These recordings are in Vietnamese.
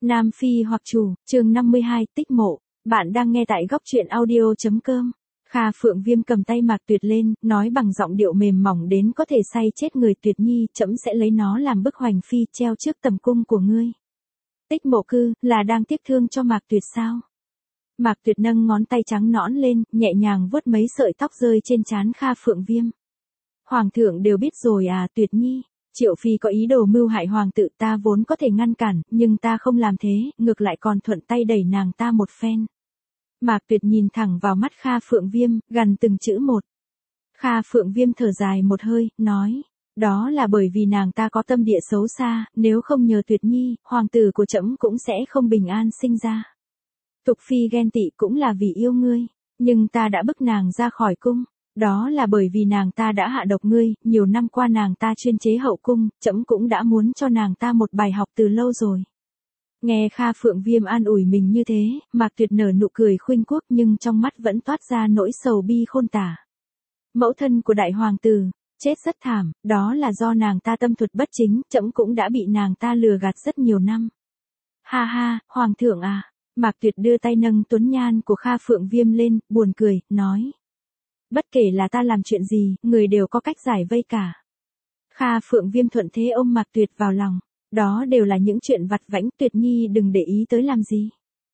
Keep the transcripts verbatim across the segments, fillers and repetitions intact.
Nam Phi hoặc chủ, chương năm mươi hai, tích mộ. Bạn đang nghe tại góc truyện audio.com. Kha Phượng Viêm cầm tay Mạc Tuyệt lên, nói bằng giọng điệu mềm mỏng đến có thể say chết người. Tuyệt nhi, trẫm sẽ lấy nó làm bức hoành phi treo trước tầm cung của ngươi. Tích mộ cư, là đang tiếc thương cho Mạc Tuyệt sao? Mạc Tuyệt nâng ngón tay trắng nõn lên, nhẹ nhàng vuốt mấy sợi tóc rơi trên trán Kha Phượng Viêm. Hoàng thượng đều biết rồi à, Tuyệt nhi. Triệu Phi có ý đồ mưu hại hoàng tự, ta vốn có thể ngăn cản, nhưng ta không làm thế, ngược lại còn thuận tay đẩy nàng ta một phen. Mạc Tuyệt nhìn thẳng vào mắt Kha Phượng Viêm, gằn từng chữ một. Kha Phượng Viêm thở dài một hơi, nói, đó là bởi vì nàng ta có tâm địa xấu xa, nếu không nhờ Tuyệt nhi, hoàng tử của trẫm cũng sẽ không bình an sinh ra. Tục Phi ghen tị cũng là vì yêu ngươi, nhưng ta đã bức nàng ra khỏi cung. Đó là bởi vì nàng ta đã hạ độc ngươi, nhiều năm qua nàng ta chuyên chế hậu cung, trẫm cũng đã muốn cho nàng ta một bài học từ lâu rồi. Nghe Kha Phượng Viêm an ủi mình như thế, Mạc Tuyệt nở nụ cười khuynh quốc nhưng trong mắt vẫn toát ra nỗi sầu bi khôn tả. Mẫu thân của đại hoàng tử, chết rất thảm, đó là do nàng ta tâm thuật bất chính, trẫm cũng đã bị nàng ta lừa gạt rất nhiều năm. Ha ha, hoàng thượng à, Mạc Tuyệt đưa tay nâng tuấn nhan của Kha Phượng Viêm lên, buồn cười, nói. Bất kể là ta làm chuyện gì, người đều có cách giải vây cả. Kha Phượng Viêm thuận thế ôm Mạc Tuyệt vào lòng. Đó đều là những chuyện vặt vãnh, Tuyệt nhi đừng để ý tới làm gì.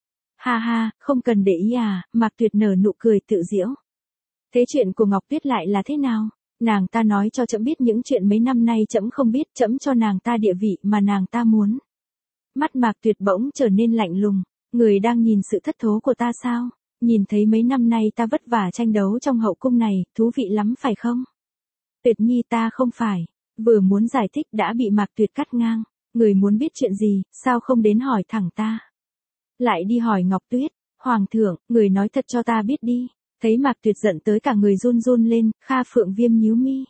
Ha ha, không cần để ý à, Mạc Tuyệt nở nụ cười tự giễu. Thế chuyện của Ngọc Tuyết lại là thế nào? Nàng ta nói cho trẫm biết những chuyện mấy năm nay trẫm không biết, trẫm cho nàng ta địa vị mà nàng ta muốn. Mắt Mạc Tuyệt bỗng trở nên lạnh lùng. Người đang nhìn sự thất thố của ta sao? Nhìn thấy mấy năm nay ta vất vả tranh đấu trong hậu cung này, thú vị lắm phải không? Tuyệt nhi ta không phải. Vừa muốn giải thích đã bị Mạc Tuyệt cắt ngang. Người muốn biết chuyện gì, sao không đến hỏi thẳng ta? Lại đi hỏi Ngọc Tuyết. Hoàng thượng, người nói thật cho ta biết đi. Thấy Mạc Tuyệt giận tới cả người run run lên, Kha Phượng Viêm nhíu mi.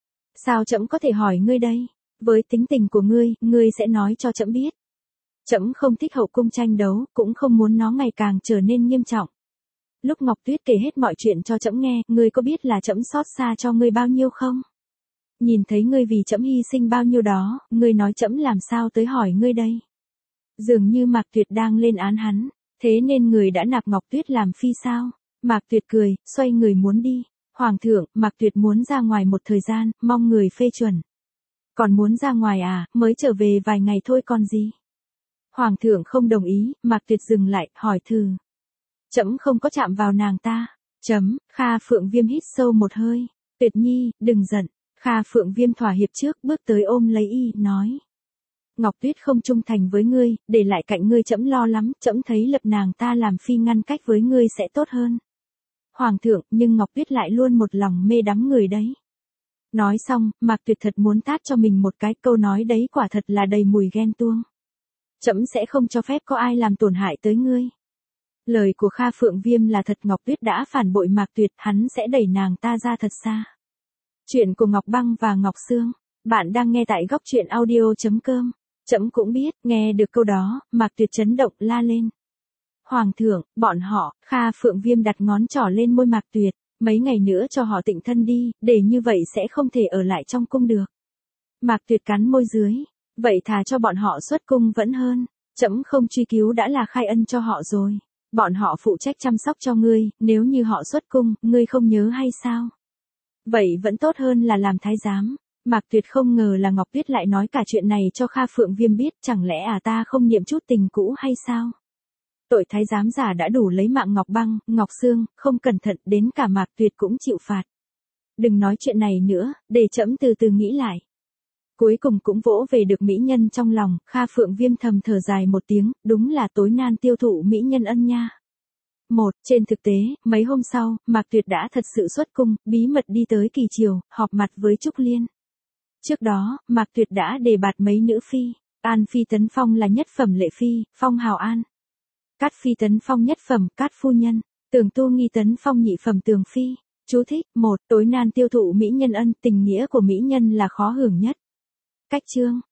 Sao trẫm có thể hỏi ngươi đây? Với tính tình của ngươi, ngươi sẽ nói cho trẫm biết. Trẫm không thích hậu cung tranh đấu, cũng không muốn nó ngày càng trở nên nghiêm trọng. Lúc Ngọc Tuyết kể hết mọi chuyện cho trẫm nghe, ngươi có biết là trẫm xót xa cho ngươi bao nhiêu không? Nhìn thấy ngươi vì trẫm hy sinh bao nhiêu đó, ngươi nói trẫm làm sao tới hỏi ngươi đây? Dường như Mạc Tuyệt đang lên án hắn, thế nên người đã nạp Ngọc Tuyết làm phi sao? Mạc Tuyệt cười, xoay người muốn đi. Hoàng thượng, Mạc Tuyệt muốn ra ngoài một thời gian, mong người phê chuẩn. Còn muốn ra ngoài à, mới trở về vài ngày thôi còn gì? Hoàng thượng không đồng ý, Mạc Tuyệt dừng lại, hỏi thử. Trẫm không có chạm vào nàng ta. Chấm, Kha Phượng Viêm hít sâu một hơi. Tuyệt nhi, đừng giận. Kha Phượng Viêm thỏa hiệp trước, bước tới ôm lấy y, nói. Ngọc Tuyết không trung thành với ngươi, để lại cạnh ngươi trẫm lo lắm, trẫm thấy lập nàng ta làm phi ngăn cách với ngươi sẽ tốt hơn. Hoàng thượng, nhưng Ngọc Tuyết lại luôn một lòng mê đắm người đấy. Nói xong, Mạc Tuyệt thật muốn tát cho mình một cái, câu nói đấy quả thật là đầy mùi ghen tuông. Trẫm sẽ không cho phép có ai làm tổn hại tới ngươi. Lời của Kha Phượng Viêm là thật, Ngọc Tuyết đã phản bội Mạc Tuyệt, hắn sẽ đẩy nàng ta ra thật xa. Chuyện của Ngọc Băng và Ngọc Sương. Bạn đang nghe tại góc truyện audio.com. Trẫm cũng biết, nghe được câu đó, Mạc Tuyệt chấn động la lên. Hoàng thượng, bọn họ, Kha Phượng Viêm đặt ngón trỏ lên môi Mạc Tuyệt, mấy ngày nữa cho họ tịnh thân đi, để như vậy sẽ không thể ở lại trong cung được. Mạc Tuyệt cắn môi dưới, vậy thà cho bọn họ xuất cung vẫn hơn, trẫm không truy cứu đã là khai ân cho họ rồi. Bọn họ phụ trách chăm sóc cho ngươi, nếu như họ xuất cung, ngươi không nhớ hay sao? Vậy vẫn tốt hơn là làm thái giám. Mạc Tuyệt không ngờ là Ngọc Tuyết lại nói cả chuyện này cho Kha Phượng Viêm biết, chẳng lẽ à ta không niệm chút tình cũ hay sao? Tội thái giám giả đã đủ lấy mạng Ngọc Băng, Ngọc Sương, không cẩn thận đến cả Mạc Tuyệt cũng chịu phạt. Đừng nói chuyện này nữa, để trẫm từ từ nghĩ lại. Cuối cùng cũng vỗ về được mỹ nhân trong lòng, Kha Phượng Viêm thầm thở dài một tiếng, đúng là tối nan tiêu thụ mỹ nhân ân nha. Một, trên thực tế, mấy hôm sau, Mạc Tuyệt đã thật sự xuất cung, bí mật đi tới Kỳ Triều, họp mặt với Trúc Liên. Trước đó, Mạc Tuyệt đã đề bạt mấy nữ phi, An Phi tấn phong là nhất phẩm lệ phi, phong hào an. Cát Phi tấn phong nhất phẩm, Cát phu nhân, Tường Tu Nghi tấn phong nhị phẩm Tường Phi. Chú thích, một, tối nan tiêu thụ mỹ nhân ân, tình nghĩa của mỹ nhân là khó hưởng nhất. Cách chương.